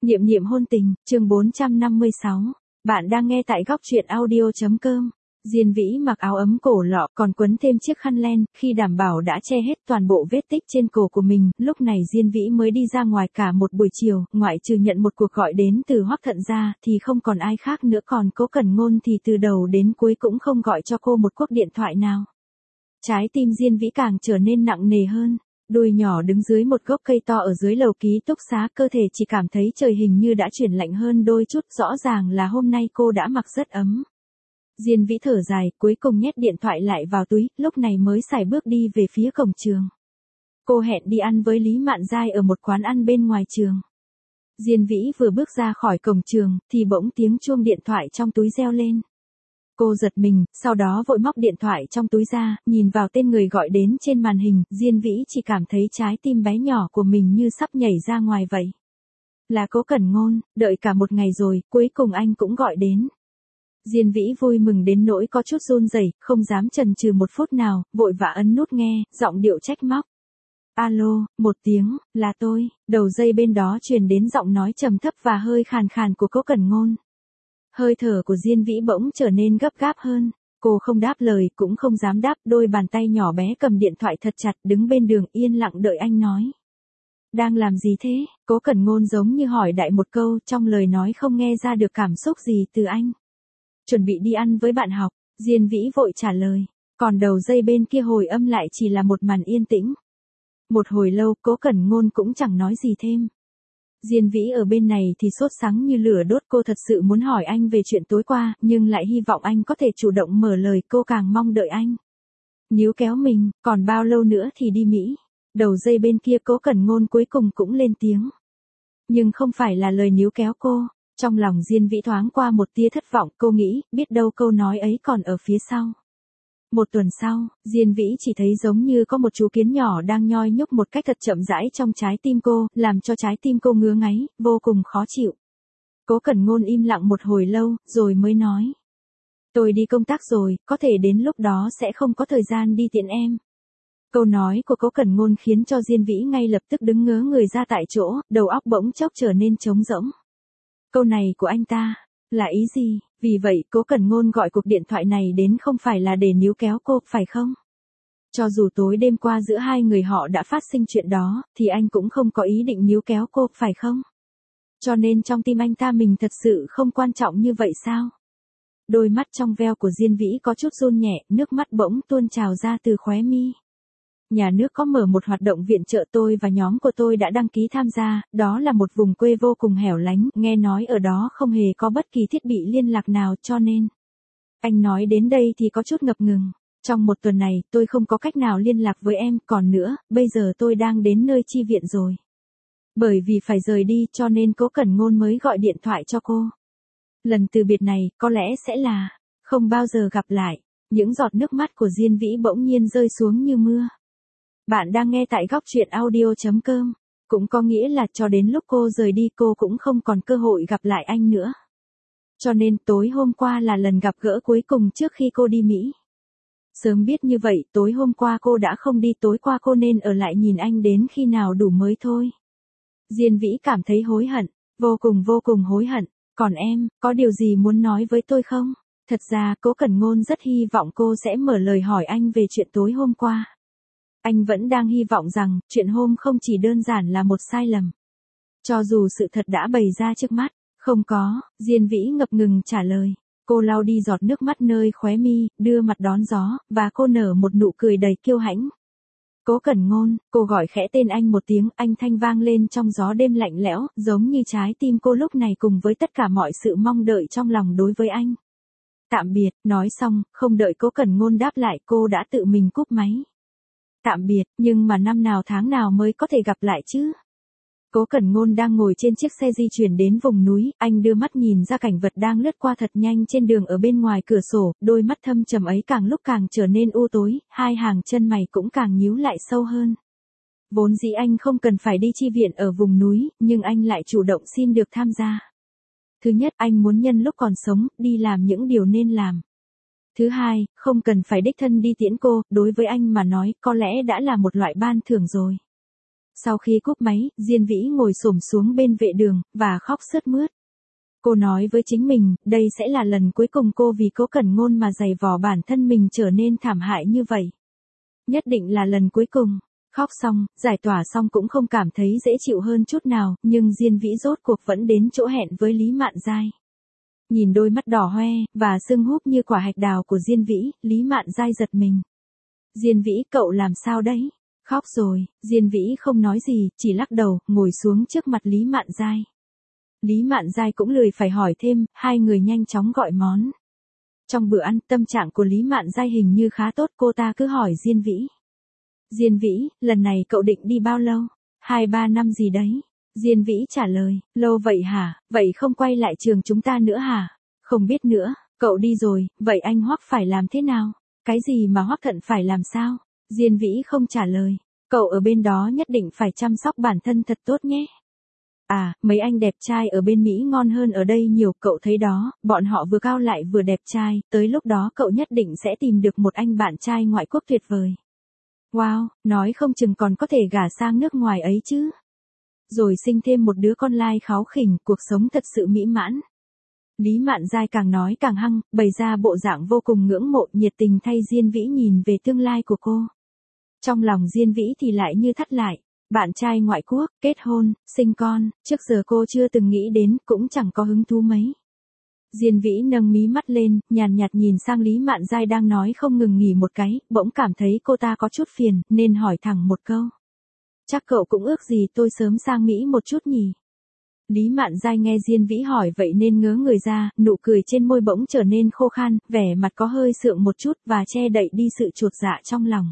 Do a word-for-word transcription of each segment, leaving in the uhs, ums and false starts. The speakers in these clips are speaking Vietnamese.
Niệm niệm hôn tình, chương bốn trăm năm mươi sáu. Bạn đang nghe tại góc truyện audio.com. Diên Vĩ mặc áo ấm cổ lọ còn quấn thêm chiếc khăn len, khi đảm bảo đã che hết toàn bộ vết tích trên cổ của mình, lúc này Diên Vĩ mới đi ra ngoài cả một buổi chiều, ngoại trừ nhận một cuộc gọi đến từ Hoắc Thận ra, thì không còn ai khác nữa, còn Cố Cẩn Ngôn thì từ đầu đến cuối cũng không gọi cho cô một cuộc điện thoại nào. Trái tim Diên Vĩ càng trở nên nặng nề hơn. Đùi nhỏ đứng dưới một gốc cây to ở dưới lầu ký túc xá, cơ thể chỉ cảm thấy trời hình như đã chuyển lạnh hơn đôi chút, rõ ràng là hôm nay cô đã mặc rất ấm. Diên Vĩ thở dài, cuối cùng nhét điện thoại lại vào túi, lúc này mới sải bước đi về phía cổng trường. Cô hẹn đi ăn với Lý Mạn Giai ở một quán ăn bên ngoài trường. Diên Vĩ vừa bước ra khỏi cổng trường, thì bỗng tiếng chuông điện thoại trong túi reo lên. Cô giật mình, sau đó vội móc điện thoại trong túi ra, nhìn vào tên người gọi đến trên màn hình, Diên Vĩ chỉ cảm thấy trái tim bé nhỏ của mình như sắp nhảy ra ngoài vậy. Là Cố Cẩn Ngôn, đợi cả một ngày rồi, cuối cùng anh cũng gọi đến. Diên Vĩ vui mừng đến nỗi có chút run rẩy, không dám chần chừ một phút nào, vội vã ấn nút nghe, giọng điệu trách móc. Alo, một tiếng, là tôi, đầu dây bên đó truyền đến giọng nói trầm thấp và hơi khàn khàn của Cố Cẩn Ngôn. Hơi thở của Diên Vĩ bỗng trở nên gấp gáp hơn, cô không đáp lời, cũng không dám đáp, đôi bàn tay nhỏ bé cầm điện thoại thật chặt, đứng bên đường yên lặng đợi anh nói. Đang làm gì thế? Cố Cẩn Ngôn giống như hỏi đại một câu, trong lời nói không nghe ra được cảm xúc gì từ anh. Chuẩn bị đi ăn với bạn học, Diên Vĩ vội trả lời, còn đầu dây bên kia hồi âm lại chỉ là một màn yên tĩnh. Một hồi lâu, Cố Cẩn Ngôn cũng chẳng nói gì thêm. Diên Vĩ ở bên này thì sốt sắng như lửa đốt, cô thật sự muốn hỏi anh về chuyện tối qua, nhưng lại hy vọng anh có thể chủ động mở lời, cô càng mong đợi anh níu kéo mình, còn bao lâu nữa thì đi Mỹ. Đầu dây bên kia Cố Cẩn Ngôn cuối cùng cũng lên tiếng. Nhưng không phải là lời níu kéo cô, trong lòng Diên Vĩ thoáng qua một tia thất vọng, cô nghĩ, biết đâu câu nói ấy còn ở phía sau. Một tuần sau, Diên Vĩ chỉ thấy giống như có một chú kiến nhỏ đang nhoi nhúc một cách thật chậm rãi trong trái tim cô, làm cho trái tim cô ngứa ngáy, vô cùng khó chịu. Cố Cẩn Ngôn im lặng một hồi lâu, rồi mới nói. Tôi đi công tác rồi, có thể đến lúc đó sẽ không có thời gian đi tiện em. Câu nói của Cố Cẩn Ngôn khiến cho Diên Vĩ ngay lập tức đứng ngớ người ra tại chỗ, đầu óc bỗng chốc trở nên trống rỗng. Câu này của anh ta, là ý gì? Vì vậy Cố Cẩn Ngôn gọi cuộc điện thoại này đến không phải là để níu kéo cô, phải không? Cho dù tối đêm qua giữa hai người họ đã phát sinh chuyện đó, thì anh cũng không có ý định níu kéo cô, phải không? Cho nên trong tim anh ta mình thật sự không quan trọng như vậy sao? Đôi mắt trong veo của Diên Vĩ có chút run nhẹ, nước mắt bỗng tuôn trào ra từ khóe mi. Nhà nước có mở một hoạt động viện trợ, tôi và nhóm của tôi đã đăng ký tham gia, đó là một vùng quê vô cùng hẻo lánh, nghe nói ở đó không hề có bất kỳ thiết bị liên lạc nào, cho nên. Anh nói đến đây thì có chút ngập ngừng. Trong một tuần này, tôi không có cách nào liên lạc với em, còn nữa, bây giờ tôi đang đến nơi chi viện rồi. Bởi vì phải rời đi cho nên Cố Cẩn Ngôn mới gọi điện thoại cho cô. Lần từ biệt này, có lẽ sẽ là, không bao giờ gặp lại. Những giọt nước mắt của Diên Vĩ bỗng nhiên rơi xuống như mưa. Bạn đang nghe tại góc truyện audio.com. Cũng có nghĩa là cho đến lúc cô rời đi cô cũng không còn cơ hội gặp lại anh nữa. Cho nên tối hôm qua là lần gặp gỡ cuối cùng trước khi cô đi Mỹ. Sớm biết như vậy tối hôm qua cô đã không đi, tối qua cô nên ở lại nhìn anh đến khi nào đủ mới thôi. Diên Vĩ cảm thấy hối hận, vô cùng vô cùng hối hận. Còn em, có điều gì muốn nói với tôi không? Thật ra Cố Cẩn Ngôn rất hy vọng cô sẽ mở lời hỏi anh về chuyện tối hôm qua. Anh vẫn đang hy vọng rằng, chuyện hôm không chỉ đơn giản là một sai lầm. Cho dù sự thật đã bày ra trước mắt, không có, Diên Vĩ ngập ngừng trả lời. Cô lau đi giọt nước mắt nơi khóe mi, đưa mặt đón gió, và cô nở một nụ cười đầy kiêu hãnh. Cố Cẩn Ngôn, cô gọi khẽ tên anh một tiếng, anh thanh vang lên trong gió đêm lạnh lẽo, giống như trái tim cô lúc này cùng với tất cả mọi sự mong đợi trong lòng đối với anh. Tạm biệt, nói xong, không đợi Cố Cẩn Ngôn đáp lại cô đã tự mình cúp máy. Tạm biệt, nhưng mà năm nào tháng nào mới có thể gặp lại chứ? Cố Cẩn Ngôn đang ngồi trên chiếc xe di chuyển đến vùng núi, anh đưa mắt nhìn ra cảnh vật đang lướt qua thật nhanh trên đường ở bên ngoài cửa sổ, đôi mắt thâm trầm ấy càng lúc càng trở nên u tối, hai hàng chân mày cũng càng nhíu lại sâu hơn. Vốn dĩ anh không cần phải đi chi viện ở vùng núi, nhưng anh lại chủ động xin được tham gia. Thứ nhất, anh muốn nhân lúc còn sống, đi làm những điều nên làm. Thứ hai, không cần phải đích thân đi tiễn cô, đối với anh mà nói, có lẽ đã là một loại ban thưởng rồi. Sau khi cúp máy, Diên Vĩ ngồi xổm xuống bên vệ đường, và khóc sướt mướt. Cô nói với chính mình, đây sẽ là lần cuối cùng cô vì Cố Cẩn Ngôn mà giày vò bản thân mình trở nên thảm hại như vậy. Nhất định là lần cuối cùng. Khóc xong, giải tỏa xong cũng không cảm thấy dễ chịu hơn chút nào, nhưng Diên Vĩ rốt cuộc vẫn đến chỗ hẹn với Lý Mạn Giai. Nhìn đôi mắt đỏ hoe, và sưng húp như quả hạch đào của Diên Vĩ, Lý Mạn Giai giật mình. Diên Vĩ, cậu làm sao đấy? Khóc rồi, Diên Vĩ không nói gì, chỉ lắc đầu, ngồi xuống trước mặt Lý Mạn Giai. Lý Mạn Giai cũng lười phải hỏi thêm, hai người nhanh chóng gọi món. Trong bữa ăn, tâm trạng của Lý Mạn Giai hình như khá tốt, cô ta cứ hỏi Diên Vĩ. Diên Vĩ, lần này cậu định đi bao lâu? Hai ba năm gì đấy? Diên Vĩ trả lời, lâu vậy hả, vậy không quay lại trường chúng ta nữa hả? Không biết nữa, cậu đi rồi, vậy anh Hoắc phải làm thế nào? Cái gì mà Hoắc Thận phải làm sao? Diên Vĩ không trả lời, cậu ở bên đó nhất định phải chăm sóc bản thân thật tốt nhé. À, mấy anh đẹp trai ở bên Mỹ ngon hơn ở đây nhiều, cậu thấy đó, bọn họ vừa cao lại vừa đẹp trai, tới lúc đó cậu nhất định sẽ tìm được một anh bạn trai ngoại quốc tuyệt vời. Wow, nói không chừng còn có thể gả sang nước ngoài ấy chứ. Rồi sinh thêm một đứa con lai kháu khỉnh, cuộc sống thật sự mỹ mãn. Lý Mạn Giai càng nói càng hăng, bày ra bộ dạng vô cùng ngưỡng mộ, nhiệt tình thay Diên Vĩ nhìn về tương lai của cô. Trong lòng Diên Vĩ thì lại như thắt lại. Bạn trai ngoại quốc, kết hôn, sinh con, trước giờ cô chưa từng nghĩ đến, cũng chẳng có hứng thú mấy. Diên Vĩ nâng mí mắt lên, nhàn nhạt nhìn sang Lý Mạn Giai đang nói không ngừng nghỉ một cái, bỗng cảm thấy cô ta có chút phiền, nên hỏi thẳng một câu. Chắc cậu cũng ước gì tôi sớm sang Mỹ một chút nhỉ? Lý Mạn Giai nghe Diên Vĩ hỏi vậy nên ngớ người ra, nụ cười trên môi bỗng trở nên khô khan, vẻ mặt có hơi sượng một chút và che đậy đi sự chột dạ trong lòng.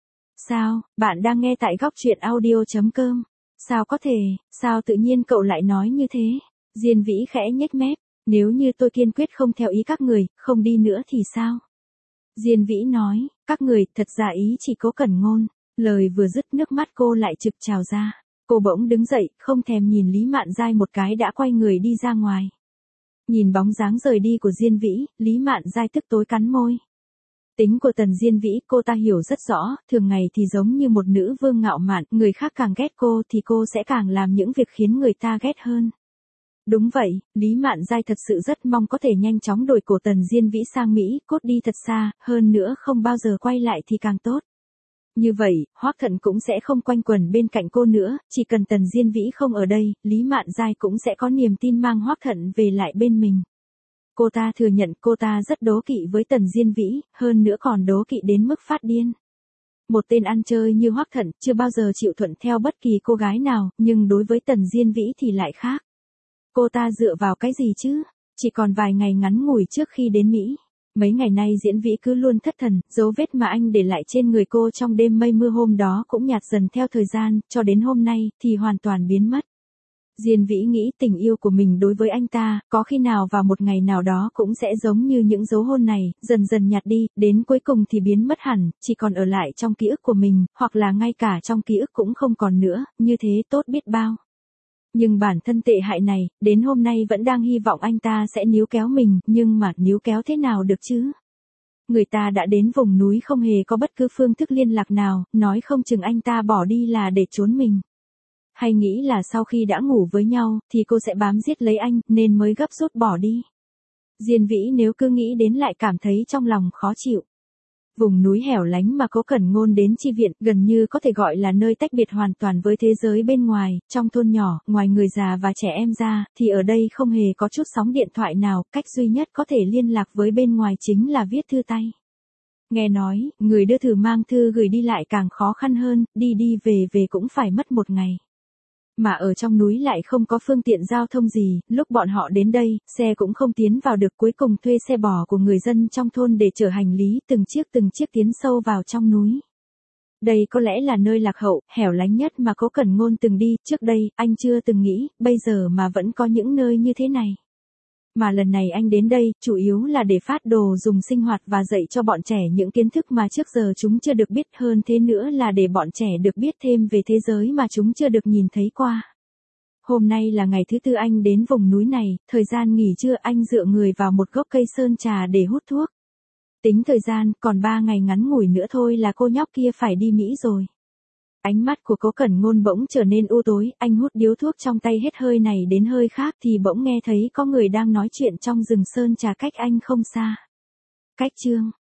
Sao, bạn đang nghe tại góc truyện audio chấm com. Sao có thể, sao tự nhiên cậu lại nói như thế? Diên Vĩ khẽ nhếch mép, nếu như tôi kiên quyết không theo ý các người, không đi nữa thì sao? Diên Vĩ nói, các người, thật ra ý chỉ Cố Cẩn Ngôn. Lời vừa dứt nước mắt cô lại trực trào ra. Cô bỗng đứng dậy, không thèm nhìn Lý Mạn Giai một cái đã quay người đi ra ngoài. Nhìn bóng dáng rời đi của Diên Vĩ, Lý Mạn Giai tức tối cắn môi. Tính của Tần Diên Vĩ cô ta hiểu rất rõ, thường ngày thì giống như một nữ vương ngạo mạn, người khác càng ghét cô thì cô sẽ càng làm những việc khiến người ta ghét hơn. Đúng vậy, Lý Mạn Giai thật sự rất mong có thể nhanh chóng đổi cổ Tần Diên Vĩ sang Mỹ, cốt đi thật xa, hơn nữa không bao giờ quay lại thì càng tốt. Như vậy, Hoắc Thận cũng sẽ không quanh quẩn bên cạnh cô nữa, chỉ cần Tần Diên Vĩ không ở đây, Lý Mạn Giai cũng sẽ có niềm tin mang Hoắc Thận về lại bên mình. Cô ta thừa nhận cô ta rất đố kỵ với Tần Diên Vĩ, hơn nữa còn đố kỵ đến mức phát điên. Một tên ăn chơi như Hoắc Thận chưa bao giờ chịu thuận theo bất kỳ cô gái nào, nhưng đối với Tần Diên Vĩ thì lại khác. Cô ta dựa vào cái gì chứ? Chỉ còn vài ngày ngắn ngủi trước khi đến Mỹ. Mấy ngày nay Diễn Vĩ cứ luôn thất thần, dấu vết mà anh để lại trên người cô trong đêm mây mưa hôm đó cũng nhạt dần theo thời gian, cho đến hôm nay thì hoàn toàn biến mất. Diên Vĩ nghĩ tình yêu của mình đối với anh ta, có khi nào vào một ngày nào đó cũng sẽ giống như những dấu hôn này, dần dần nhạt đi, đến cuối cùng thì biến mất hẳn, chỉ còn ở lại trong ký ức của mình, hoặc là ngay cả trong ký ức cũng không còn nữa, như thế tốt biết bao. Nhưng bản thân tệ hại này, đến hôm nay vẫn đang hy vọng anh ta sẽ níu kéo mình, nhưng mà níu kéo thế nào được chứ? Người ta đã đến vùng núi không hề có bất cứ phương thức liên lạc nào, nói không chừng anh ta bỏ đi là để trốn mình. Hay nghĩ là sau khi đã ngủ với nhau, thì cô sẽ bám giết lấy anh, nên mới gấp rút bỏ đi. Diên Vĩ nếu cứ nghĩ đến lại cảm thấy trong lòng khó chịu. Vùng núi hẻo lánh mà Cố Cẩn Ngôn đến chi viện, gần như có thể gọi là nơi tách biệt hoàn toàn với thế giới bên ngoài, trong thôn nhỏ, ngoài người già và trẻ em ra, thì ở đây không hề có chút sóng điện thoại nào, cách duy nhất có thể liên lạc với bên ngoài chính là viết thư tay. Nghe nói, người đưa thư mang thư gửi đi lại càng khó khăn hơn, đi đi về về cũng phải mất một ngày. Mà ở trong núi lại không có phương tiện giao thông gì, lúc bọn họ đến đây, xe cũng không tiến vào được, cuối cùng thuê xe bò của người dân trong thôn để chở hành lý từng chiếc từng chiếc tiến sâu vào trong núi. Đây có lẽ là nơi lạc hậu, hẻo lánh nhất mà Cố Cẩn Ngôn từng đi, trước đây, anh chưa từng nghĩ, bây giờ mà vẫn có những nơi như thế này. Mà lần này anh đến đây, chủ yếu là để phát đồ dùng sinh hoạt và dạy cho bọn trẻ những kiến thức mà trước giờ chúng chưa được biết, hơn thế nữa là để bọn trẻ được biết thêm về thế giới mà chúng chưa được nhìn thấy qua. Hôm nay là ngày thứ tư anh đến vùng núi này, thời gian nghỉ trưa anh dựa người vào một gốc cây sơn trà để hút thuốc. Tính thời gian, còn ba ngày ngắn ngủi nữa thôi là cô nhóc kia phải đi Mỹ rồi. Ánh mắt của Cố Cẩn Ngôn bỗng trở nên u tối, anh hút điếu thuốc trong tay hết hơi này đến hơi khác thì bỗng nghe thấy có người đang nói chuyện trong rừng sơn trà cách anh không xa. Cách chương